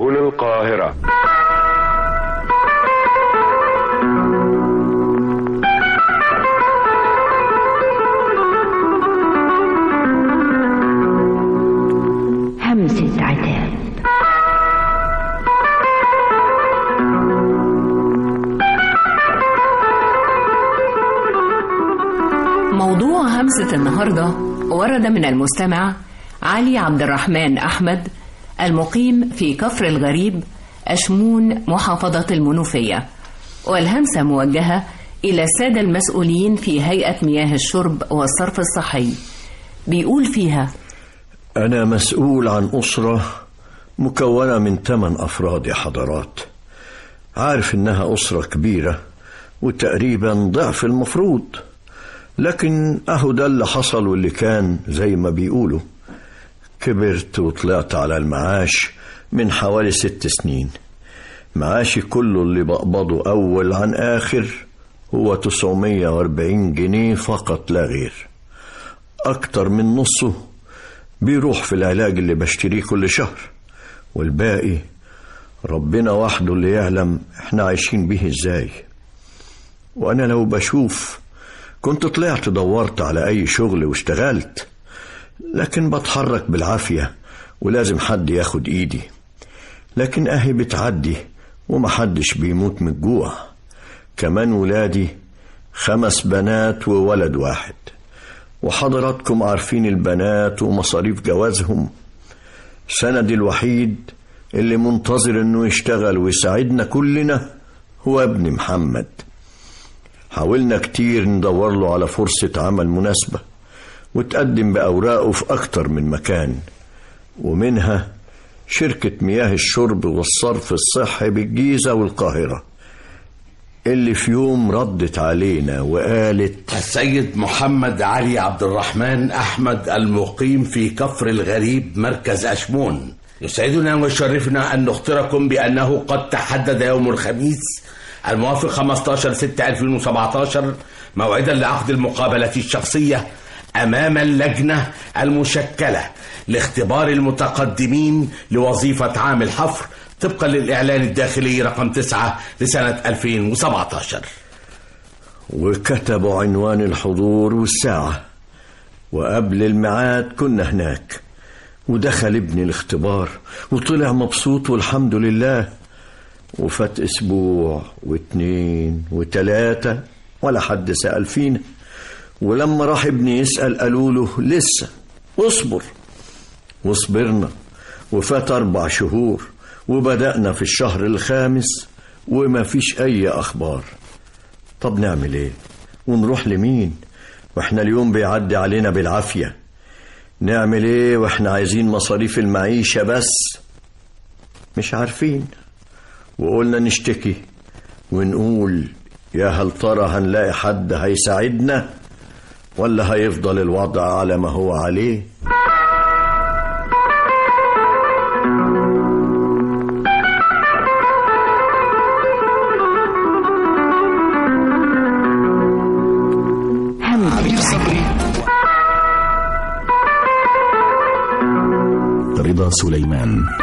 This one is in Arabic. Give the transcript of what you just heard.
سبل القاهرة. همسة عتاب. موضوع همسة النهاردة ورد من المستمع علي عبد الرحمن أحمد المقيم في كفر الغريب أشمون محافظة المنوفية، والهمسة موجهة إلى السادة المسؤولين في هيئة مياه الشرب والصرف الصحي. بيقول فيها: أنا مسؤول عن أسرة مكونة من 8 أفراد يا حضرات. عارف إنها أسرة كبيرة وتقريبا ضعف المفروض، لكن أهو ده اللي حصل واللي كان زي ما بيقولوا. كبرت وطلعت على المعاش من حوالي 6 سنين. معاشي كله اللي بقبضه أول عن آخر هو 940 جنيه فقط لا غير. أكتر من نصه بيروح في العلاج اللي بشتريه كل شهر، والباقي ربنا وحده اللي يعلم احنا عايشين بيه ازاي. وأنا لو بشوف كنت طلعت دورت على أي شغل واشتغلت، لكن بتحرك بالعافية ولازم حد ياخد إيدي. لكن أهي بتعدي ومحدش بيموت من الجوع. كمان ولادي 5 بنات وولد واحد، وحضراتكم عارفين البنات ومصاريف جوازهم. سندي الوحيد اللي منتظر انه يشتغل ويساعدنا كلنا هو ابن محمد. حاولنا كتير ندور له على فرصة عمل مناسبة، وتقدم بأوراقه في أكتر من مكان، ومنها شركة مياه الشرب والصرف الصحي بالجيزة والقاهرة، اللي في يوم ردت علينا وقالت: السيد محمد علي عبد الرحمن أحمد المقيم في كفر الغريب مركز أشمون، يسعدنا ويشرفنا أن نخبركم بأنه قد تحدد يوم الخميس الموافق 15/6/2017 موعدا لعقد المقابلة الشخصية أمام اللجنة المشكلة لاختبار المتقدمين لوظيفة عامل حفر طبقا للإعلان الداخلي رقم 9 لسنة 2017. وكتبوا عنوان الحضور والساعة، وقبل الميعاد كنا هناك. ودخل ابني الاختبار وطلع مبسوط والحمد لله. وفات 1 أسبوع و2 و3 ولا حد سأل فينا. ولما راح ابني يسأل قالوا له لسه، اصبر. وصبرنا وفات 4 شهور وبدأنا في الشهر 5 وما فيش أي أخبار. طب نعمل إيه ونروح لمين وإحنا اليوم بيعدي علينا بالعافية؟ نعمل إيه وإحنا عايزين مصاريف المعيشة بس؟ مش عارفين. وقلنا نشتكي ونقول يا هل ترى هنلاقي حد هيساعدنا ولا هيفضل الوضع على ما هو عليه؟ رضا سليمان.